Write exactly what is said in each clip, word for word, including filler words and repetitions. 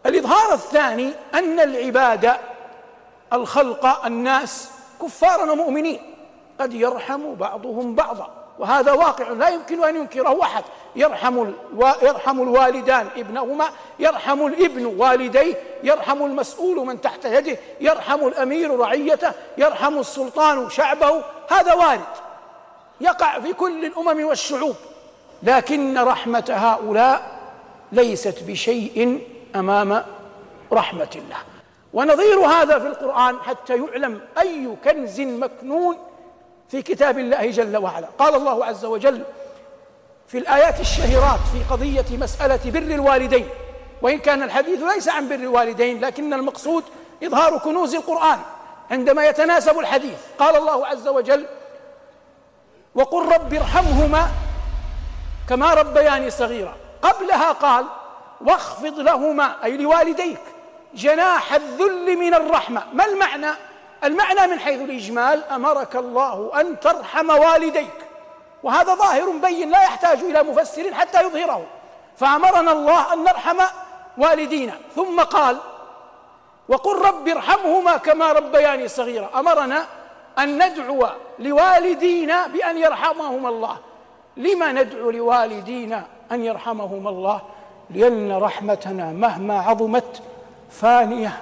الإظهار الثاني أن العباد الخلق الناس كفارا ومؤمنين قد يرحم بعضهم بعضا، وهذا واقع لا يمكن أن ينكره أحد. يرحم يرحم الوالدان ابنهما، يرحم الابن والديه، يرحم المسؤول من تحت يده، يرحم الأمير رعيته، يرحم السلطان شعبه. هذا وارد يقع في كل الأمم والشعوب، لكن رحمة هؤلاء ليست بشيء أمام رحمة الله. ونظير هذا في القرآن حتى يعلم أي كنز مكنون في كتاب الله جل وعلا. قال الله عز وجل في الآيات الشهيرات في قضية مسألة بر الوالدين، وإن كان الحديث ليس عن بر الوالدين لكن المقصود إظهار كنوز القرآن عندما يتناسب الحديث. قال الله عز وجل: وقل رب ارحمهما كما ربياني صغيرا. قبلها قال: واخفض لهما أي لوالديك جناح الذل من الرحمة. ما المعنى؟ المعنى من حيث الإجمال أمرك الله أن ترحم والديك، وهذا ظاهر بين لا يحتاج إلى مفسر حتى يظهره. فأمرنا الله أن نرحم والدينا، ثم قال: وقل رب ارحمهما كما ربياني صغيرا. أمرنا أن ندعو لوالدينا بأن يرحمهم الله. لما ندعو لوالدينا أن يرحمهم الله؟ لأن رحمتنا مهما عظمت فانية،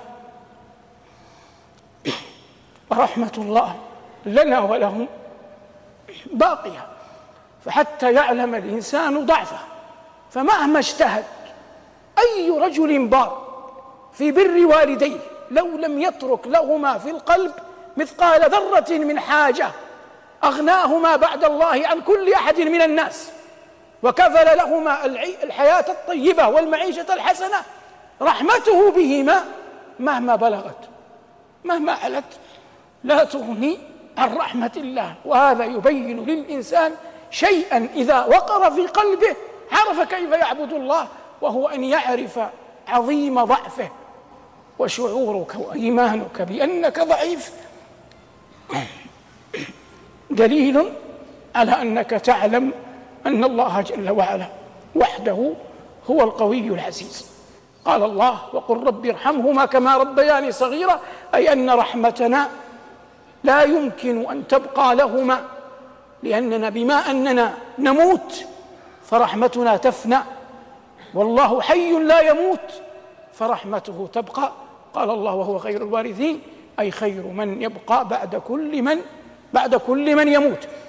ورحمة الله لنا ولهم باقية. فحتى يعلم الإنسان ضعفه، فمهما اجتهد أي رجل بار في بر والديه لو لم يترك لهما في القلب مثقال ذرة من حاجة أغناهما بعد الله عن كل أحد من الناس، وكفل لهما الحياة الطيبة والمعيشة الحسنة، رحمته بهما مهما بلغت مهما علت لا تغني عن رحمة الله. وهذا يبين للإنسان شيئا إذا وقر في قلبه عرف كيف يعبد الله، وهو أن يعرف عظيم ضعفه، وشعورك وإيمانك بأنك ضعيف دليل على أنك تعلم أن الله جل وعلا وحده هو القوي العزيز. قال الله: وقل رب ارحمهما كما ربياني صغيرا، أي أن رحمتنا لا يمكن أن تبقى لهما، لأننا بما أننا نموت فرحمتنا تفنى، والله حي لا يموت فرحمته تبقى. قال الله: وهو خير الوارثين، أي خير من يبقى بعد كل من بعد كل من يموت.